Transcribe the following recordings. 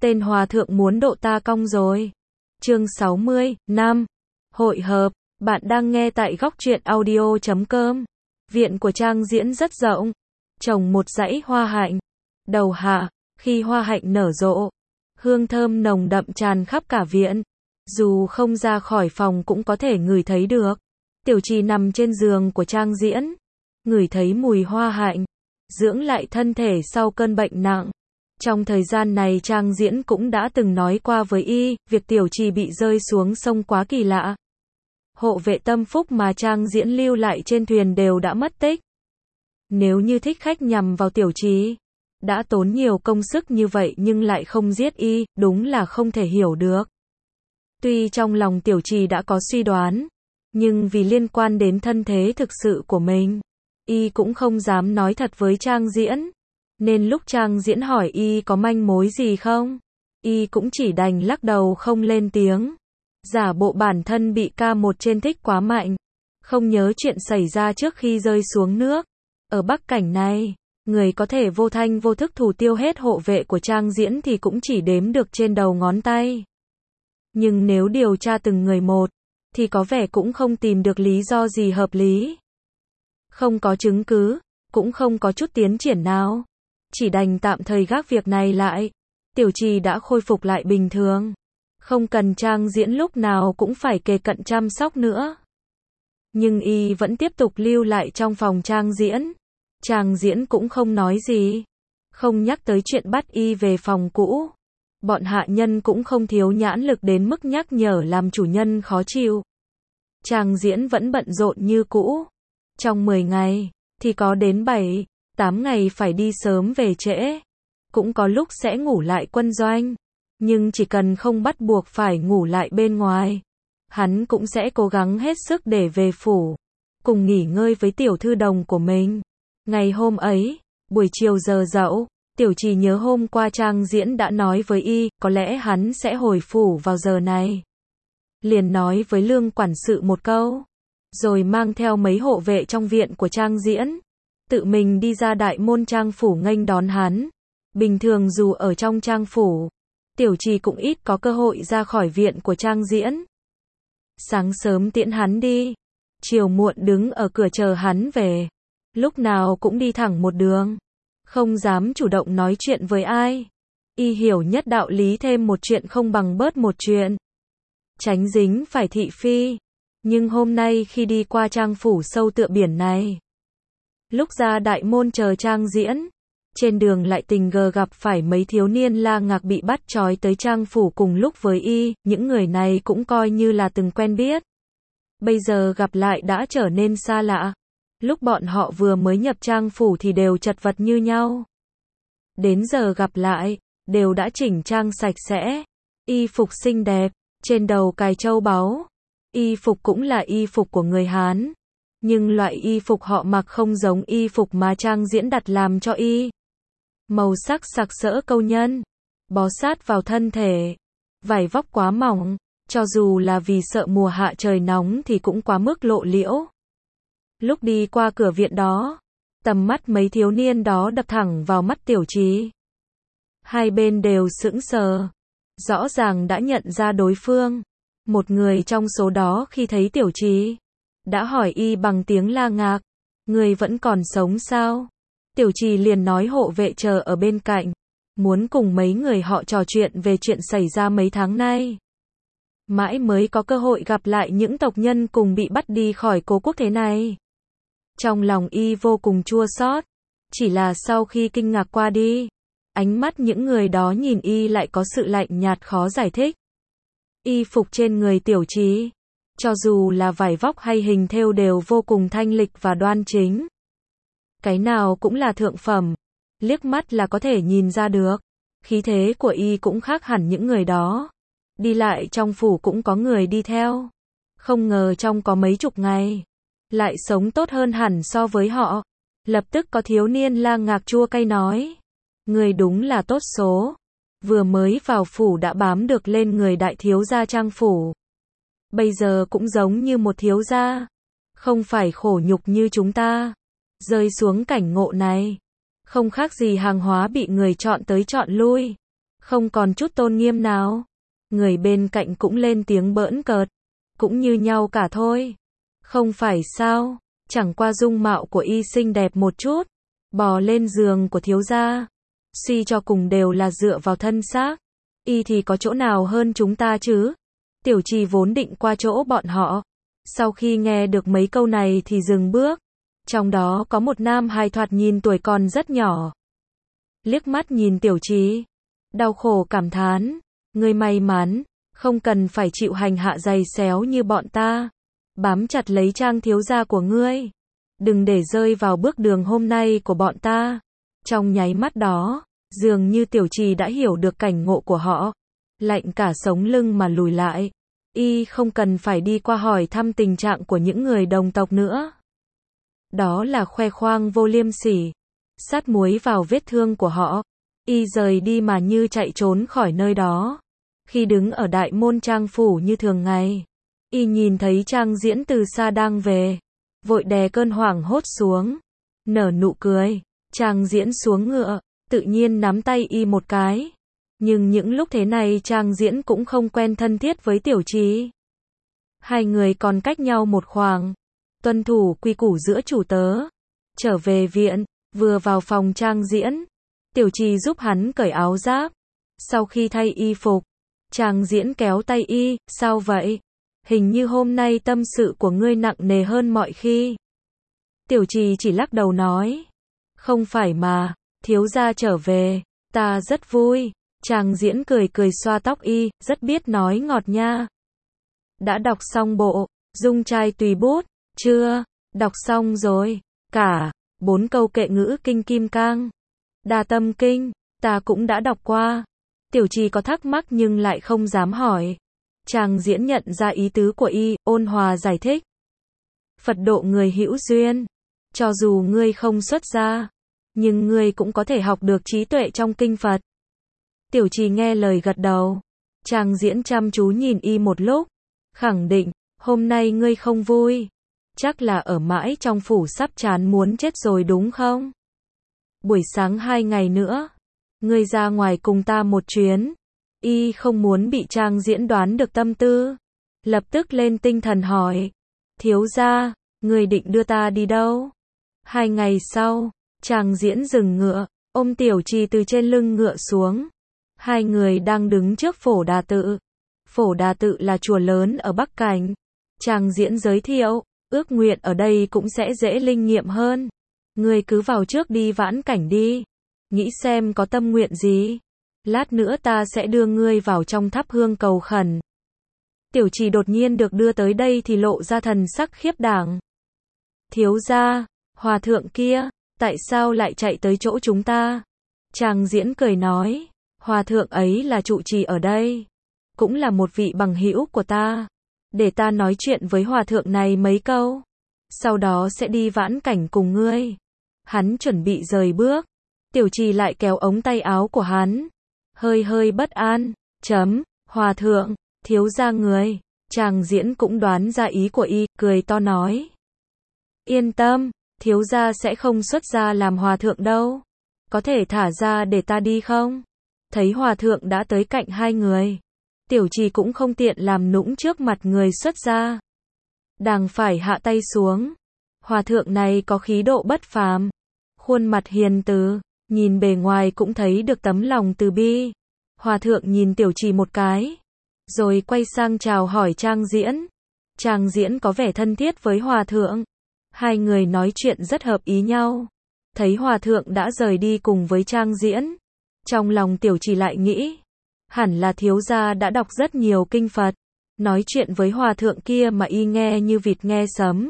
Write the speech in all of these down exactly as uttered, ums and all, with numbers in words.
tên hòa thượng muốn độ ta cong rồi. Chương sáu mươi, năm. Hội hợp, bạn đang nghe tại góc truyện audio chấm com. Viện của Trang Diễn rất rộng, trồng một dãy hoa hạnh. Đầu hạ, khi hoa hạnh nở rộ, hương thơm nồng đậm tràn khắp cả viện. Dù không ra khỏi phòng cũng có thể ngửi thấy được. Tiểu Trì nằm trên giường của Trang Diễn, ngửi thấy mùi hoa hạnh, dưỡng lại thân thể sau cơn bệnh nặng. Trong thời gian này Trang Diễn cũng đã từng nói qua với y, việc Tiểu Trì bị rơi xuống sông quá kỳ lạ. Hộ vệ tâm phúc mà Trang Diễn lưu lại trên thuyền đều đã mất tích. Nếu như thích khách nhằm vào Tiểu Trì, đã tốn nhiều công sức như vậy nhưng lại không giết y, đúng là không thể hiểu được. Tuy trong lòng Tiểu Trì đã có suy đoán, nhưng vì liên quan đến thân thế thực sự của mình, y cũng không dám nói thật với Trang Diễn. Nên lúc Trang Diễn hỏi y có manh mối gì không, y cũng chỉ đành lắc đầu không lên tiếng. Giả bộ bản thân bị ca một trên thích quá mạnh, không nhớ chuyện xảy ra trước khi rơi xuống nước. Ở Bắc Cảnh này, người có thể vô thanh vô thức thủ tiêu hết hộ vệ của Trang Diễn thì cũng chỉ đếm được trên đầu ngón tay. Nhưng nếu điều tra từng người một, thì có vẻ cũng không tìm được lý do gì hợp lý. Không có chứng cứ, cũng không có chút tiến triển nào. Chỉ đành tạm thời gác việc này lại. Tiểu Trì đã khôi phục lại bình thường, không cần Trang Diễn lúc nào cũng phải kề cận chăm sóc nữa. Nhưng y vẫn tiếp tục lưu lại trong phòng Trang Diễn. Trang Diễn cũng không nói gì, không nhắc tới chuyện bắt y về phòng cũ. Bọn hạ nhân cũng không thiếu nhãn lực đến mức nhắc nhở làm chủ nhân khó chịu. Trang Diễn vẫn bận rộn như cũ. Trong mười ngày, thì có đến bảy, tám ngày phải đi sớm về trễ. Cũng có lúc sẽ ngủ lại quân doanh. Nhưng chỉ cần không bắt buộc phải ngủ lại bên ngoài, hắn cũng sẽ cố gắng hết sức để về phủ, cùng nghỉ ngơi với tiểu thư đồng của mình. Ngày hôm ấy, buổi chiều giờ dậu, Tiểu Trì nhớ hôm qua Trang Diễn đã nói với y, có lẽ hắn sẽ hồi phủ vào giờ này. Liền nói với Lương quản sự một câu, rồi mang theo mấy hộ vệ trong viện của Trang Diễn, tự mình đi ra đại môn Trang phủ nghênh đón hắn. Bình thường dù ở trong Trang phủ, Tiểu Trì cũng ít có cơ hội ra khỏi viện của Trang Diễn. Sáng sớm tiễn hắn đi, chiều muộn đứng ở cửa chờ hắn về. Lúc nào cũng đi thẳng một đường, không dám chủ động nói chuyện với ai. Y hiểu nhất đạo lý thêm một chuyện không bằng bớt một chuyện, tránh dính phải thị phi. Nhưng hôm nay khi đi qua Trang phủ sâu tựa biển này, lúc ra đại môn chờ Trang Diễn, trên đường lại tình cờ gặp phải mấy thiếu niên La Ngạc bị bắt trói tới Trang phủ cùng lúc với y. Những người này cũng coi như là từng quen biết, bây giờ gặp lại đã trở nên xa lạ. Lúc bọn họ vừa mới nhập Trang phủ thì đều chật vật như nhau. Đến giờ gặp lại, đều đã chỉnh trang sạch sẽ, y phục xinh đẹp, trên đầu cài châu báu. Y phục cũng là y phục của người Hán, nhưng loại y phục họ mặc không giống y phục mà Trang Diễn đặt làm cho y. Màu sắc sặc sỡ câu nhân, bó sát vào thân thể, vải vóc quá mỏng, cho dù là vì sợ mùa hạ trời nóng thì cũng quá mức lộ liễu. Lúc đi qua cửa viện đó, tầm mắt mấy thiếu niên đó đập thẳng vào mắt Tiểu Trì. Hai bên đều sững sờ, rõ ràng đã nhận ra đối phương. Một người trong số đó khi thấy Tiểu Trì, đã hỏi y bằng tiếng La Ngạc, người vẫn còn sống sao? Tiểu Trì liền nói hộ vệ chờ ở bên cạnh, muốn cùng mấy người họ trò chuyện về chuyện xảy ra mấy tháng nay. Mãi mới có cơ hội gặp lại những tộc nhân cùng bị bắt đi khỏi cố quốc thế này. Trong lòng y vô cùng chua xót, chỉ là sau khi kinh ngạc qua đi, ánh mắt những người đó nhìn y lại có sự lạnh nhạt khó giải thích. Y phục trên người Tiểu Trì, cho dù là vải vóc hay hình thêu đều vô cùng thanh lịch và đoan chính. Cái nào cũng là thượng phẩm, liếc mắt là có thể nhìn ra được. Khí thế của y cũng khác hẳn những người đó. Đi lại trong phủ cũng có người đi theo. Không ngờ trong có mấy chục ngày, lại sống tốt hơn hẳn so với họ. Lập tức có thiếu niên La Ngạc chua cay nói, người đúng là tốt số, vừa mới vào phủ đã bám được lên người đại thiếu gia Trang phủ. Bây giờ cũng giống như một thiếu gia, không phải khổ nhục như chúng ta, rơi xuống cảnh ngộ này, không khác gì hàng hóa bị người chọn tới chọn lui, không còn chút tôn nghiêm nào. Người bên cạnh cũng lên tiếng bỡn cợt, cũng như nhau cả thôi. Không phải sao, chẳng qua dung mạo của y xinh đẹp một chút, bò lên giường của thiếu gia, suy cho cùng đều là dựa vào thân xác. Y thì có chỗ nào hơn chúng ta chứ? Tiểu Trì vốn định qua chỗ bọn họ. Sau khi nghe được mấy câu này thì dừng bước. Trong đó có một nam hài thoạt nhìn tuổi còn rất nhỏ. Liếc mắt nhìn Tiểu Trì, đau khổ cảm thán, ngươi may mắn, không cần phải chịu hành hạ dày xéo như bọn ta. Bám chặt lấy Trang thiếu gia của ngươi, đừng để rơi vào bước đường hôm nay của bọn ta. Trong nháy mắt đó, dường như Tiểu Trì đã hiểu được cảnh ngộ của họ, lạnh cả sống lưng mà lùi lại. Y không cần phải đi qua hỏi thăm tình trạng của những người đồng tộc nữa. Đó là khoe khoang vô liêm sỉ, sát muối vào vết thương của họ. Y rời đi mà như chạy trốn khỏi nơi đó. Khi đứng ở đại môn Trang phủ như thường ngày, Y nhìn thấy Trang Diễn từ xa đang về, vội đè cơn hoảng hốt xuống, nở nụ cười. Trang Diễn xuống ngựa, tự nhiên nắm tay Y một cái. Nhưng những lúc thế này Trang Diễn cũng không quen thân thiết với Tiểu Trì. Hai người còn cách nhau một khoảng, tuân thủ quy củ giữa chủ tớ. Trở về viện, vừa vào phòng Trang Diễn, Tiểu Trì giúp hắn cởi áo giáp. Sau khi thay y phục, Trang Diễn kéo tay Y, sao vậy? Hình như hôm nay tâm sự của ngươi nặng nề hơn mọi khi. Tiểu Trì chỉ lắc đầu nói, không phải mà, thiếu gia trở về, ta rất vui. Trang Diễn cười cười xoa tóc Y, rất biết nói ngọt nha. Đã đọc xong bộ Dung trai tùy bút chưa? Đọc xong rồi. Cả bốn câu kệ ngữ kinh Kim Cang, Đa Tâm Kinh, ta cũng đã đọc qua. Tiểu Trì có thắc mắc nhưng lại không dám hỏi. Trang Diễn nhận ra ý tứ của Y, ôn hòa giải thích. Phật độ người hữu duyên, cho dù ngươi không xuất gia, nhưng ngươi cũng có thể học được trí tuệ trong kinh Phật. Tiểu Trì nghe lời gật đầu. Trang Diễn chăm chú nhìn Y một lúc, khẳng định, hôm nay ngươi không vui, chắc là ở mãi trong phủ sắp chán muốn chết rồi đúng không? Buổi sáng hai ngày nữa, ngươi ra ngoài cùng ta một chuyến. Y không muốn bị Trang Diễn đoán được tâm tư, lập tức lên tinh thần hỏi, thiếu gia, ngươi định đưa ta đi đâu? Hai ngày sau, Trang Diễn dừng ngựa, ôm Tiểu Trì từ trên lưng ngựa xuống. Hai người đang đứng trước Phổ Đà Tự. Phổ Đà Tự là chùa lớn ở Bắc Cảnh. Trang Diễn giới thiệu, ước nguyện ở đây cũng sẽ dễ linh nghiệm hơn. Ngươi cứ vào trước đi vãn cảnh đi, nghĩ xem có tâm nguyện gì. Lát nữa ta sẽ đưa ngươi vào trong thắp hương cầu khẩn. Tiểu Trì đột nhiên được đưa tới đây thì lộ ra thần sắc khiếp đảm. Thiếu gia, hòa thượng kia, tại sao lại chạy tới chỗ chúng ta? Trang Diễn cười nói, hòa thượng ấy là trụ trì ở đây, cũng là một vị bằng hữu của ta. Để ta nói chuyện với hòa thượng này mấy câu, sau đó sẽ đi vãn cảnh cùng ngươi. Hắn chuẩn bị rời bước, Tiểu Trì lại kéo ống tay áo của hắn, hơi hơi bất an, chấm, hòa thượng, thiếu gia người. Trang Diễn cũng đoán ra ý của Y, cười to nói, yên tâm, thiếu gia sẽ không xuất gia làm hòa thượng đâu. Có thể thả ra để ta đi không? Thấy hòa thượng đã tới cạnh hai người, Tiểu Trì cũng không tiện làm nũng trước mặt người xuất gia, đành phải hạ tay xuống. Hòa thượng này có khí độ bất phàm, khuôn mặt hiền từ, nhìn bề ngoài cũng thấy được tấm lòng từ bi. Hòa thượng nhìn Tiểu Trì một cái, rồi quay sang chào hỏi Trang Diễn. Trang Diễn có vẻ thân thiết với hòa thượng, hai người nói chuyện rất hợp ý nhau. Thấy hòa thượng đã rời đi cùng với Trang Diễn, trong lòng Tiểu Trì lại nghĩ, hẳn là thiếu gia đã đọc rất nhiều kinh Phật, nói chuyện với hòa thượng kia mà Y nghe như vịt nghe sấm.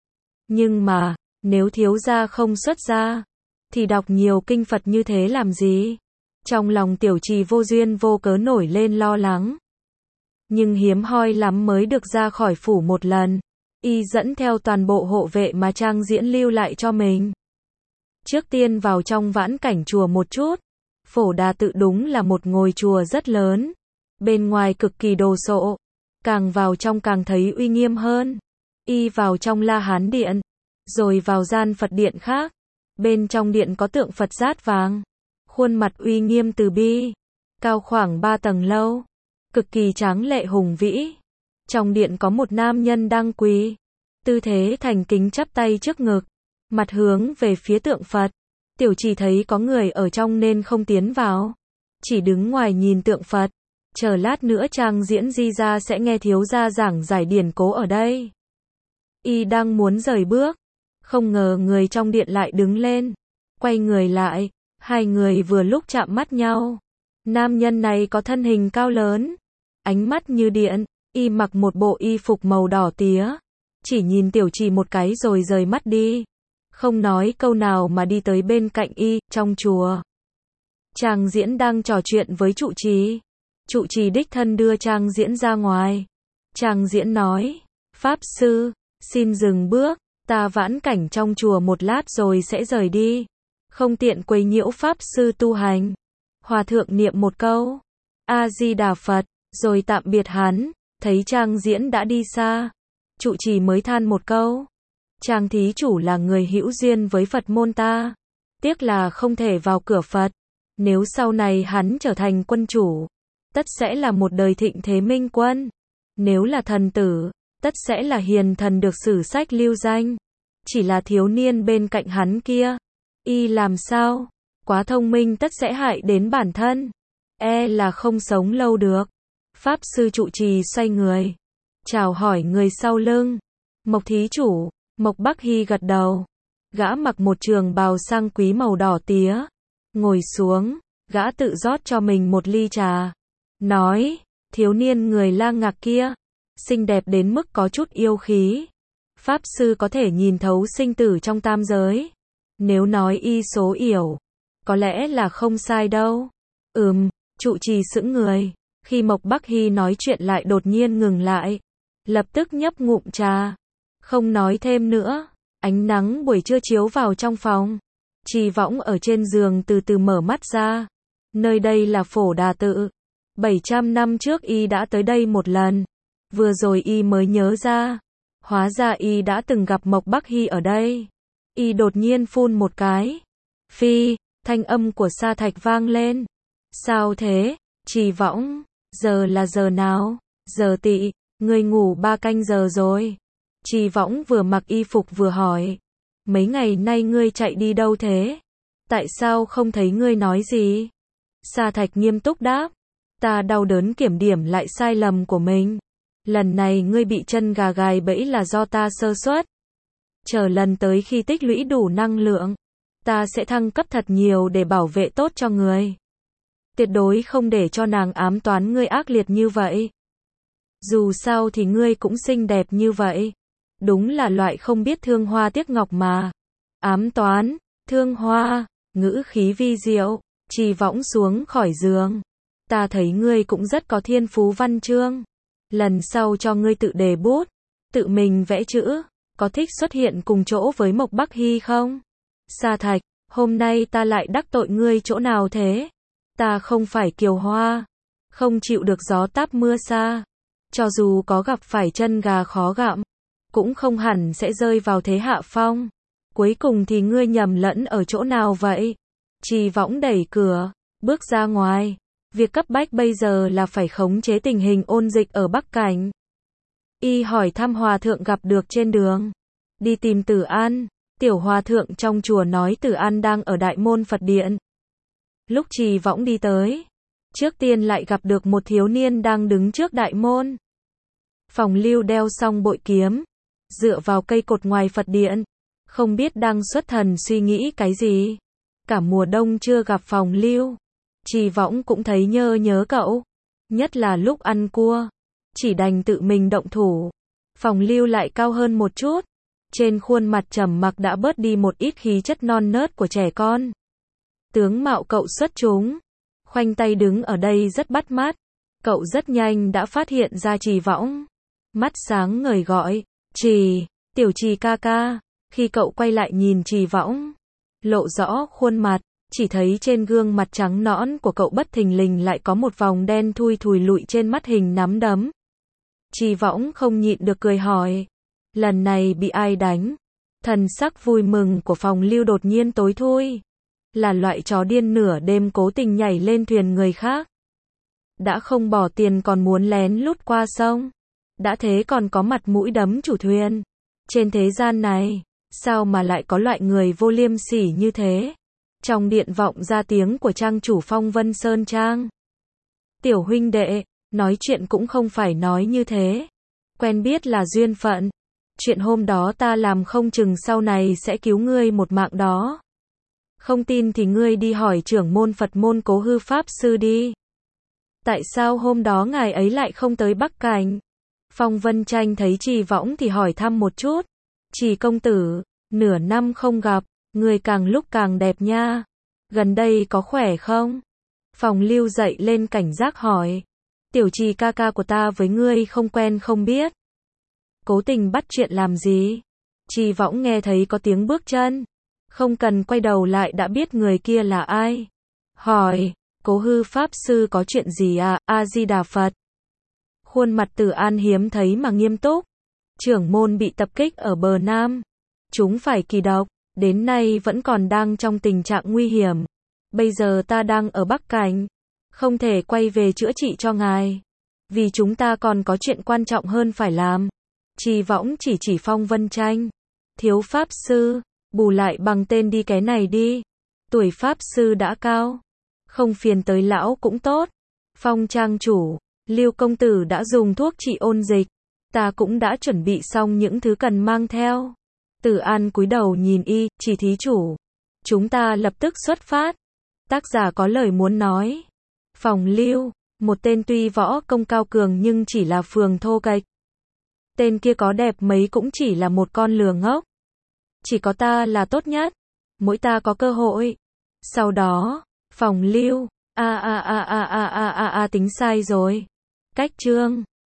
Nhưng mà, nếu thiếu gia không xuất gia, thì đọc nhiều kinh Phật như thế làm gì? Trong lòng Tiểu Trì vô duyên vô cớ nổi lên lo lắng. Nhưng hiếm hoi lắm mới được ra khỏi phủ một lần. Y dẫn theo toàn bộ hộ vệ mà Trang Diễn lưu lại cho mình. Trước tiên vào trong vãn cảnh chùa một chút. Phổ Đà Tự đúng là một ngôi chùa rất lớn, bên ngoài cực kỳ đồ sộ, càng vào trong càng thấy uy nghiêm hơn. Y vào trong La Hán Điện, rồi vào gian Phật Điện khác. Bên trong điện có tượng Phật dát vàng, khuôn mặt uy nghiêm từ bi. cao khoảng ba tầng lâu, cực kỳ tráng lệ hùng vĩ. Trong điện có một nam nhân đang quỳ, tư thế thành kính chắp tay trước ngực, mặt hướng về phía tượng Phật. Tiểu Trì thấy có người ở trong nên không tiến vào, chỉ đứng ngoài nhìn tượng Phật, chờ lát nữa Trang Diễn di ra sẽ nghe thiếu gia giảng giải điển cố ở đây. Y đang muốn rời bước, không ngờ người trong điện lại đứng lên, quay người lại, hai người vừa lúc chạm mắt nhau. Nam nhân này có thân hình cao lớn, ánh mắt như điện, y mặc một bộ y phục màu đỏ tía, chỉ nhìn Tiểu Trì một cái rồi rời mắt đi, không nói câu nào mà đi tới bên cạnh y. Trong chùa, Trang Diễn đang trò chuyện với trụ trì, trụ trì đích thân đưa Trang Diễn ra ngoài. Trang Diễn nói, Pháp Sư, xin dừng bước, ta vãn cảnh trong chùa một lát rồi sẽ rời đi, không tiện quấy nhiễu Pháp Sư tu hành. Hòa thượng niệm một câu, A-di-đà Phật, rồi tạm biệt hắn. Thấy Trang Diễn đã đi xa, trụ trì mới than một câu, Trang thí chủ là người hữu duyên với Phật môn ta, tiếc là không thể vào cửa Phật. Nếu sau này hắn trở thành quân chủ, tất sẽ là một đời thịnh thế minh quân. Nếu là thần tử, tất sẽ là hiền thần được sử sách lưu danh. Chỉ là thiếu niên bên cạnh hắn kia, y làm sao? Quá thông minh tất sẽ hại đến bản thân, e là không sống lâu được. Pháp Sư trụ trì xoay người, chào hỏi người sau lưng. Mộc thí chủ. Mộc Bắc Hy gật đầu. Gã mặc một trường bào sang quý màu đỏ tía, ngồi xuống, gã tự rót cho mình một ly trà, nói, thiếu niên người La Ngạc kia, xinh đẹp đến mức có chút yêu khí. Pháp Sư có thể nhìn thấu sinh tử trong tam giới. Nếu nói y số yểu, có lẽ là không sai đâu. Ừm, trụ trì sững người. Khi Mộc Bắc Hy nói chuyện lại đột nhiên ngừng lại, lập tức nhấp ngụm trà, không nói thêm nữa. Ánh nắng buổi trưa chiếu vào trong phòng. Trì Võng ở trên giường từ từ mở mắt ra. Nơi đây là Phổ Đà Tự. bảy trăm năm trước y đã tới đây một lần. Vừa rồi y mới nhớ ra. Hóa ra y đã từng gặp Mộc Bắc Hy ở đây. Y đột nhiên phun một cái. Phi, thanh âm của Sa Thạch vang lên. Sao thế, Trì Võng? Giờ là giờ nào? Giờ Tỵ, ngươi ngủ ba canh giờ rồi. Trì Võng vừa mặc y phục vừa hỏi. Mấy ngày nay ngươi chạy đi đâu thế? Tại sao không thấy ngươi nói gì? Sa Thạch nghiêm túc đáp. Ta đau đớn kiểm điểm lại sai lầm của mình. Lần này ngươi bị chân gà gài bẫy là do ta sơ suất. Chờ lần tới khi tích lũy đủ năng lượng, ta sẽ thăng cấp thật nhiều để bảo vệ tốt cho ngươi. Tuyệt đối không để cho nàng ám toán ngươi ác liệt như vậy. Dù sao thì ngươi cũng xinh đẹp như vậy. Đúng là loại không biết thương hoa tiếc ngọc mà. Ám toán, thương hoa, ngữ khí vi diệu. Trì Võng xuống khỏi giường. Ta thấy ngươi cũng rất có thiên phú văn chương. Lần sau cho ngươi tự đề bút, tự mình vẽ chữ. Có thích xuất hiện cùng chỗ với Mộc Bắc Hy không? Sa Thạch, hôm nay ta lại đắc tội ngươi chỗ nào thế? Ta không phải Kiều Hoa, không chịu được gió táp mưa xa. Cho dù có gặp phải chân gà khó gặm, cũng không hẳn sẽ rơi vào thế hạ phong. Cuối cùng thì ngươi nhầm lẫn ở chỗ nào vậy? Trì Võng đẩy cửa, bước ra ngoài. Việc cấp bách bây giờ là phải khống chế tình hình ôn dịch ở Bắc Cảnh. Y hỏi thăm hòa thượng gặp được trên đường. Đi tìm Tử An. Tiểu hòa thượng trong chùa nói Tử An đang ở Đại Môn Phật Điện. Lúc Trì Võng đi tới, trước tiên lại gặp được một thiếu niên đang đứng trước đại môn. Phòng Lưu đeo xong bội kiếm, dựa vào cây cột ngoài Phật Điện, không biết đang xuất thần suy nghĩ cái gì. Cả mùa đông chưa gặp Phòng Lưu, Trì Võng cũng thấy nhớ nhớ cậu, nhất là lúc ăn cua, chỉ đành tự mình động thủ. Phòng Lưu lại cao hơn một chút, trên khuôn mặt trầm mặc đã bớt đi một ít khí chất non nớt của trẻ con. Tướng mạo cậu xuất chúng, khoanh tay đứng ở đây rất bắt mắt. Cậu rất nhanh đã phát hiện ra Trì Võng, mắt sáng ngời gọi, Trì, tiểu Trì ca ca. Khi cậu quay lại nhìn Trì Võng, lộ rõ khuôn mặt, chỉ thấy trên gương mặt trắng nõn của cậu bất thình lình lại có một vòng đen thui thùi lụi trên mắt hình nắm đấm. Trì Võng không nhịn được cười hỏi, lần này bị ai đánh? Thần sắc vui mừng của Phòng Lưu đột nhiên tối thui. Là loại chó điên nửa đêm cố tình nhảy lên thuyền người khác. Đã không bỏ tiền còn muốn lén lút qua sông. Đã thế còn có mặt mũi đấm chủ thuyền. Trên thế gian này, sao mà lại có loại người vô liêm sỉ như thế? Trong điện vọng ra tiếng của trang chủ Phong Vân Sơn Trang. Tiểu huynh đệ, nói chuyện cũng không phải nói như thế. Quen biết là duyên phận. Chuyện hôm đó ta làm không chừng sau này sẽ cứu ngươi một mạng đó. Không tin thì ngươi đi hỏi trưởng môn Phật môn Cố Hư Pháp Sư đi. Tại sao hôm đó ngài ấy lại không tới Bắc Cảnh? Phong Vân Tranh thấy Trì Võng thì hỏi thăm một chút. Trì công tử, nửa năm không gặp, người càng lúc càng đẹp nha. Gần đây có khỏe không? Phòng Lưu dậy lên cảnh giác hỏi. Tiểu Trì ca ca của ta với ngươi không quen không biết. Cố tình bắt chuyện làm gì? Trì Võng nghe thấy có tiếng bước chân. Không cần quay đầu lại đã biết người kia là ai. Hỏi, Cố Hư Pháp Sư có chuyện gì à? A-di-đà Phật. Khuôn mặt Tử An hiếm thấy mà nghiêm túc. Trưởng môn bị tập kích ở bờ Nam. Chúng phải kỳ độc, đến nay vẫn còn đang trong tình trạng nguy hiểm. Bây giờ ta đang ở Bắc Cảnh. Không thể quay về chữa trị cho ngài. Vì chúng ta còn có chuyện quan trọng hơn phải làm. Trì Võng chỉ chỉ Phong Vân Tranh. Thiếu Pháp Sư, bù lại bằng tên đi cái này đi. Tuổi Pháp Sư đã cao. Không phiền tới lão cũng tốt. Phong trang chủ, Lưu công tử đã dùng thuốc trị ôn dịch. Ta cũng đã chuẩn bị xong những thứ cần mang theo. Tử An cúi đầu nhìn y, chỉ thí chủ. Chúng ta lập tức xuất phát. Tác giả có lời muốn nói. Phòng Lưu, một tên tuy võ công cao cường nhưng chỉ là phường thô kệch. Tên kia có đẹp mấy cũng chỉ là một con lừa ngốc. Chỉ có ta là tốt nhất. Mỗi ta có cơ hội. Sau đó, Phòng Lưu, a a a a a a a a tính sai rồi. Cách chương